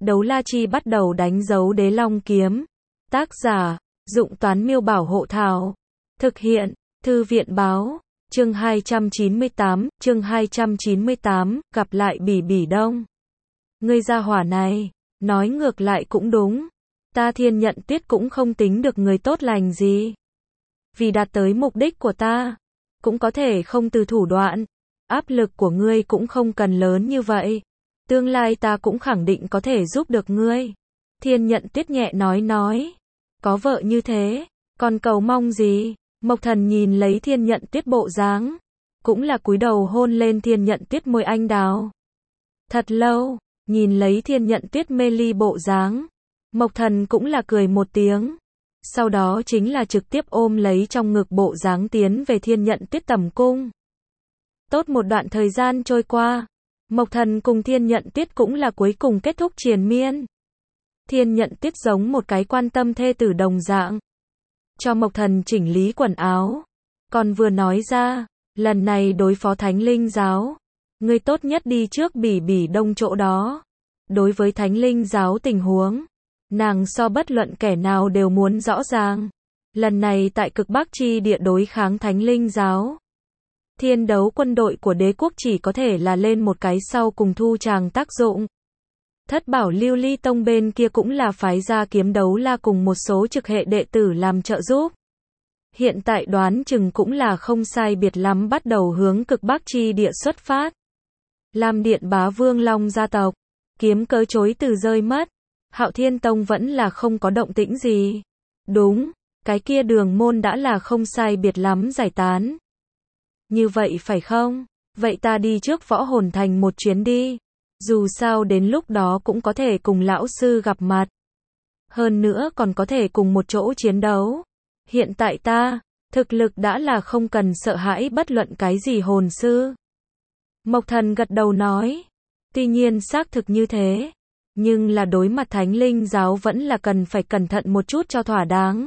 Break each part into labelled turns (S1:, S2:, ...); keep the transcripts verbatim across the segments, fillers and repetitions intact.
S1: Đấu la chi bắt đầu đánh dấu đế long kiếm. Tác giả, Dụng Toán Miêu Bảo Hộ Thảo. Thực hiện, Thư viện Báo. Chương hai trăm chín mươi tám, chương hai trăm chín mươi tám, gặp lại Bỉ Bỉ Đông. Ngươi gia hỏa này, nói ngược lại cũng đúng. Ta Thiên Nhận Tuyết cũng không tính được người tốt lành gì. Vì đạt tới mục đích của ta, cũng có thể không từ thủ đoạn. Áp lực của ngươi cũng không cần lớn như vậy. Tương lai ta cũng khẳng định có thể giúp được ngươi. Thiên Nhận Tuyết nhẹ nói nói. Có vợ như thế, còn cầu mong gì? Mộc Thần nhìn lấy Thiên Nhận Tuyết bộ dáng, cũng là cúi đầu hôn lên Thiên Nhận Tuyết môi anh đào. Thật lâu, nhìn lấy Thiên Nhận Tuyết mê ly bộ dáng, Mộc Thần cũng là cười một tiếng. Sau đó chính là trực tiếp ôm lấy trong ngực bộ dáng tiến về Thiên Nhận Tuyết tẩm cung. Tốt một đoạn thời gian trôi qua, Mộc Thần cùng Thiên Nhận Tuyết cũng là cuối cùng kết thúc triền miên. Thiên Nhận Tuyết giống một cái quan tâm thê tử đồng dạng, cho Mộc Thần chỉnh lý quần áo, còn vừa nói ra, lần này đối phó Thánh Linh giáo, ngươi tốt nhất đi trước Bỉ Bỉ Đông chỗ đó. Đối với Thánh Linh giáo tình huống, nàng so bất luận kẻ nào đều muốn rõ ràng. Lần này tại cực Bắc chi địa đối kháng Thánh Linh giáo, thiên đấu quân đội của đế quốc chỉ có thể là lên một cái sau cùng thu tràng tác dụng. Thất bảo lưu ly tông bên kia cũng là phái ra kiếm đấu la cùng một số trực hệ đệ tử làm trợ giúp. Hiện tại đoán chừng cũng là không sai biệt lắm bắt đầu hướng cực Bắc chi địa xuất phát. Lam Điện Bá Vương Long gia tộc, kiếm cớ chối từ rơi mất. Hạo Thiên Tông vẫn là không có động tĩnh gì. Đúng, cái kia đường môn đã là không sai biệt lắm giải tán. Như vậy phải không? Vậy ta đi trước Võ Hồn Thành một chuyến đi. Dù sao đến lúc đó cũng có thể cùng lão sư gặp mặt. Hơn nữa còn có thể cùng một chỗ chiến đấu. Hiện tại ta, thực lực đã là không cần sợ hãi bất luận cái gì hồn sư. Mộc Thần gật đầu nói. Tuy nhiên xác thực như thế. Nhưng là đối mặt Thánh Linh giáo vẫn là cần phải cẩn thận một chút cho thỏa đáng.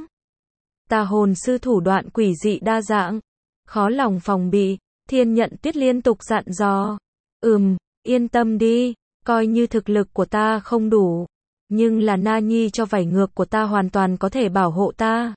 S1: Ta hồn sư thủ đoạn quỷ dị đa dạng, khó lòng phòng bị. Thiên Nhận Tuyết liên tục dặn dò. Ừm, yên tâm đi, coi như thực lực của ta không đủ, nhưng là Na Nhi cho vảy ngược của ta hoàn toàn có thể bảo hộ ta.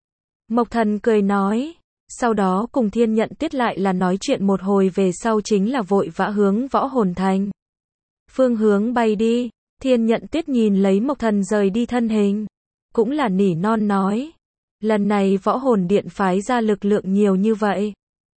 S1: Mộc Thần cười nói, sau đó cùng Thiên Nhận Tuyết lại là nói chuyện một hồi về sau chính là vội vã hướng Võ Hồn Thành. Phương hướng bay đi, Thiên Nhận Tuyết nhìn lấy Mộc Thần rời đi thân hình, cũng là nỉ non nói, lần này Võ Hồn Điện phái ra lực lượng nhiều như vậy.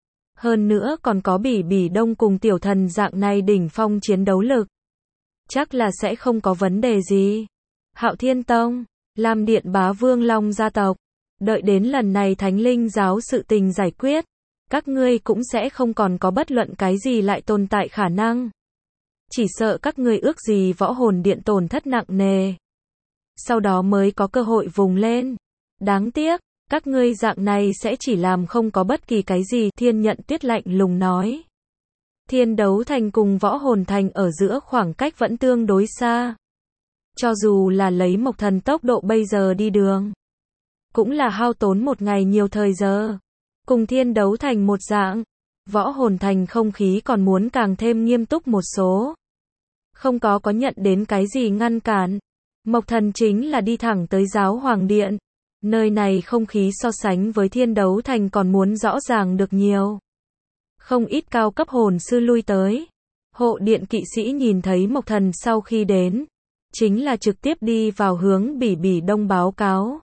S1: Hơn nữa còn có Bỉ Bỉ Đông cùng tiểu thần dạng này đỉnh phong chiến đấu lực. Chắc là sẽ không có vấn đề gì. Hạo Thiên Tông, Lam Điện Bá Vương Long gia tộc, đợi đến lần này Thánh Linh giáo sự tình giải quyết, các ngươi cũng sẽ không còn có bất luận cái gì lại tồn tại khả năng. Chỉ sợ các ngươi ước gì Võ Hồn Điện tổn thất nặng nề. Sau đó mới có cơ hội vùng lên. Đáng tiếc, các ngươi dạng này sẽ chỉ làm không có bất kỳ cái gì. Thiên Nhận Tuyết lạnh lùng nói. Thiên Đấu Thành cùng Võ Hồn Thành ở giữa khoảng cách vẫn tương đối xa. Cho dù là lấy Mộc Thần tốc độ bây giờ đi đường, cũng là hao tốn một ngày nhiều thời giờ. Cùng Thiên Đấu Thành một dạng, Võ Hồn Thành không khí còn muốn càng thêm nghiêm túc một số. Không có có nhận đến cái gì ngăn cản. Mộc Thần chính là đi thẳng tới Giáo Hoàng Điện. Nơi này không khí so sánh với Thiên Đấu Thành còn muốn rõ ràng được nhiều. Không ít cao cấp hồn sư lui tới. Hộ điện kỵ sĩ nhìn thấy Mộc Thần sau khi đến, chính là trực tiếp đi vào hướng Bỉ Bỉ Đông báo cáo.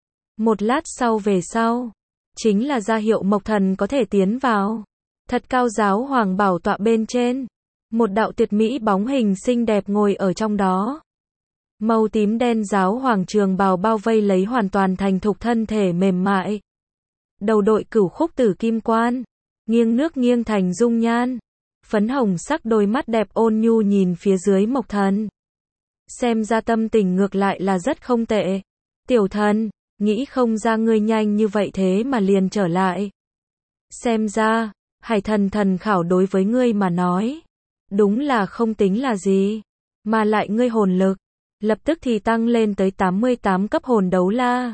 S1: Một lát sau về sau, chính là ra hiệu Mộc Thần có thể tiến vào. Thật cao giáo hoàng bảo tọa bên trên, một đạo tuyệt mỹ bóng hình xinh đẹp ngồi ở trong đó. Màu tím đen giáo hoàng trường bào bao vây lấy hoàn toàn thành thục thân thể mềm mại. Đầu đội cửu khúc tử kim quan, nghiêng nước nghiêng thành dung nhan. Phấn hồng sắc đôi mắt đẹp ôn nhu nhìn phía dưới Mộc Thần. Xem ra tâm tình ngược lại là rất không tệ. Tiểu thần, nghĩ không ra ngươi nhanh như vậy thế mà liền trở lại. Xem ra, Hải Thần thần khảo đối với ngươi mà nói, đúng là không tính là gì. Mà lại ngươi hồn lực, lập tức thì tăng lên tới tám mươi tám cấp hồn đấu la.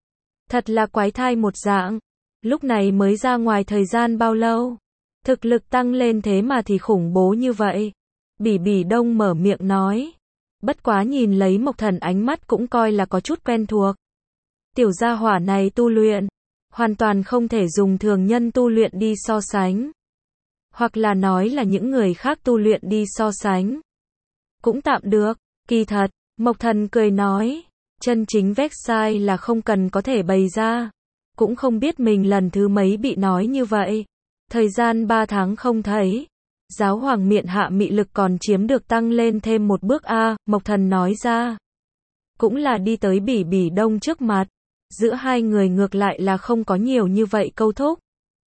S1: Thật là quái thai một dạng. Lúc này mới ra ngoài thời gian bao lâu, thực lực tăng lên thế mà thì khủng bố như vậy. Bỉ Bỉ Đông mở miệng nói. Bất quá nhìn lấy Mộc Thần ánh mắt cũng coi là có chút quen thuộc. Tiểu gia hỏa này tu luyện, hoàn toàn không thể dùng thường nhân tu luyện đi so sánh. Hoặc là nói là những người khác tu luyện đi so sánh. Cũng tạm được, kỳ thật, Mộc Thần cười nói, chân chính website là không cần có thể bày ra. Cũng không biết mình lần thứ mấy bị nói như vậy. Thời gian ba tháng không thấy. Giáo hoàng miện hạ mị lực còn chiếm được tăng lên thêm một bước a, Mộc Thần nói ra. Cũng là đi tới Bỉ Bỉ Đông trước mặt. Giữa hai người ngược lại là không có nhiều như vậy câu thúc.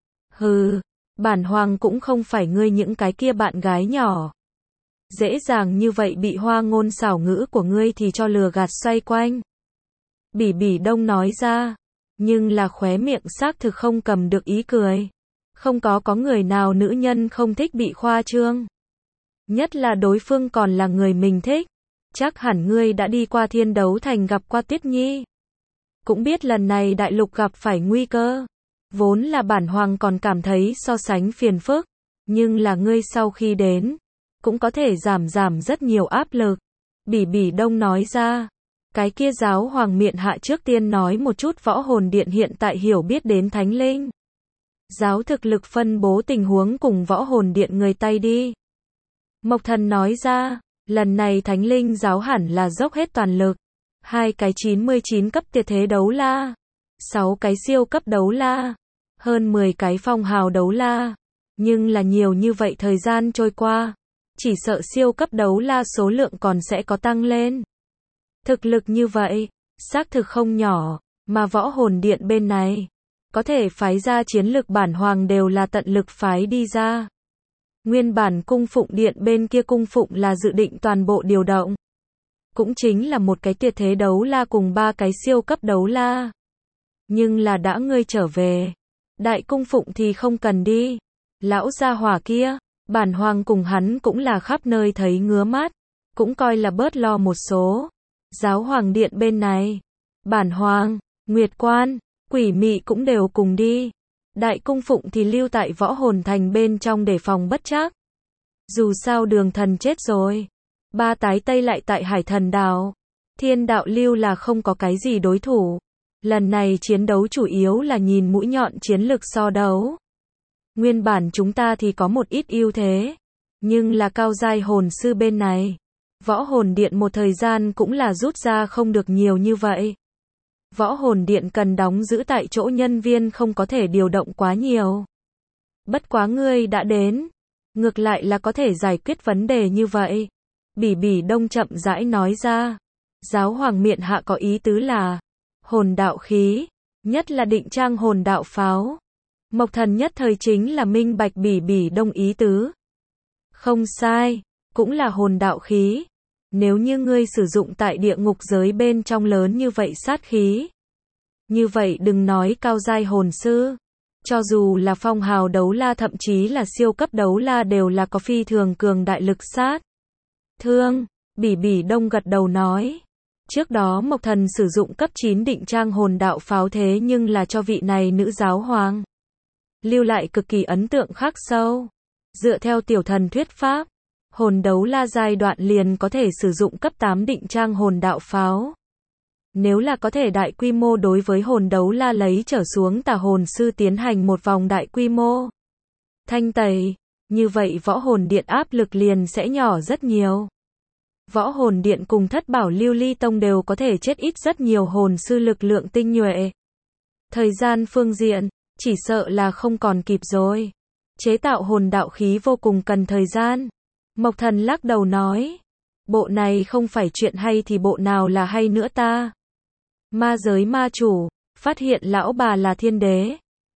S1: Hừ, bản hoàng cũng không phải ngươi những cái kia bạn gái nhỏ. Dễ dàng như vậy bị hoa ngôn xảo ngữ của ngươi thì cho lừa gạt xoay quanh. Bỉ Bỉ Đông nói ra, nhưng là khóe miệng xác thực không cầm được ý cười. Không có có người nào nữ nhân không thích bị khoa trương. Nhất là đối phương còn là người mình thích. Chắc hẳn ngươi đã đi qua Thiên Đấu Thành gặp qua Tuyết Nhi. Cũng biết lần này đại lục gặp phải nguy cơ. Vốn là bản hoàng còn cảm thấy so sánh phiền phức. Nhưng là ngươi sau khi đến, cũng có thể giảm giảm rất nhiều áp lực. Bỉ Bỉ Đông nói ra. Cái kia giáo hoàng miện hạ trước tiên nói một chút võ hồn điện hiện tại hiểu biết đến thánh linh. Giáo thực lực phân bố tình huống cùng võ hồn điện người tay đi. Mộc Thần nói ra, lần này thánh linh giáo hẳn là dốc hết toàn lực. Hai cái chín mươi chín cấp tuyệt thế đấu la. Sáu cái siêu cấp đấu la. Hơn mười cái phong hào đấu la. Nhưng là nhiều như vậy thời gian trôi qua. Chỉ sợ siêu cấp đấu la số lượng còn sẽ có tăng lên. Thực lực như vậy, xác thực không nhỏ, mà võ hồn điện bên này, có thể phái ra chiến lực bản hoàng đều là tận lực phái đi ra. Nguyên bản cung phụng điện bên kia cung phụng là dự định toàn bộ điều động. Cũng chính là một cái tuyệt thế đấu la cùng ba cái siêu cấp đấu la. Nhưng là đã ngươi trở về, đại cung phụng thì không cần đi. Lão gia hỏa kia, bản hoàng cùng hắn cũng là khắp nơi thấy ngứa mắt, cũng coi là bớt lo một số. Giáo hoàng điện bên này, bản hoàng, Nguyệt Quan, Quỷ Mị cũng đều cùng đi. Đại cung phụng thì lưu tại võ hồn thành bên trong để phòng bất trắc. Dù sao Đường Thần chết rồi, ba tái tây lại tại Hải Thần Đảo. Thiên đạo lưu là không có cái gì đối thủ. Lần này chiến đấu chủ yếu là nhìn mũi nhọn chiến lực so đấu. Nguyên bản chúng ta thì có một ít ưu thế, nhưng là cao giai hồn sư bên này, võ hồn điện một thời gian cũng là rút ra không được nhiều như vậy. Võ hồn điện cần đóng giữ tại chỗ nhân viên không có thể điều động quá nhiều. Bất quá ngươi đã đến, ngược lại là có thể giải quyết vấn đề như vậy. Bỉ Bỉ Đông chậm rãi nói ra. Giáo hoàng miện hạ có ý tứ là hồn đạo khí, nhất là định trang hồn đạo pháo. Mộc Thần nhất thời chính là minh bạch Bỉ Bỉ Đông ý tứ. Không sai, cũng là hồn đạo khí. Nếu như ngươi sử dụng tại địa ngục giới bên trong lớn như vậy sát khí. Như vậy đừng nói cao giai hồn sư. Cho dù là phong hào đấu la thậm chí là siêu cấp đấu la đều là có phi thường cường đại lực sát. Thương, Bỉ Bỉ Đông gật đầu nói. Trước đó Mộc Thần sử dụng cấp chín định trang hồn đạo pháo thế nhưng là cho vị này nữ giáo hoàng. Lưu lại cực kỳ ấn tượng khắc sâu. Dựa theo tiểu thần thuyết pháp, hồn đấu la giai đoạn liền có thể sử dụng cấp tám định trang hồn đạo pháo. Nếu là có thể đại quy mô đối với hồn đấu la lấy trở xuống tà hồn sư tiến hành một vòng đại quy mô thanh tẩy, như vậy võ hồn điện áp lực liền sẽ nhỏ rất nhiều. Võ hồn điện cùng thất bảo lưu ly tông đều có thể chết ít rất nhiều hồn sư lực lượng tinh nhuệ. Thời gian phương diện, chỉ sợ là không còn kịp rồi. Chế tạo hồn đạo khí vô cùng cần thời gian. Mộc Thần lắc đầu nói. Bộ này không phải chuyện hay thì bộ nào là hay nữa ta. Ma giới ma chủ, phát hiện lão bà là thiên đế.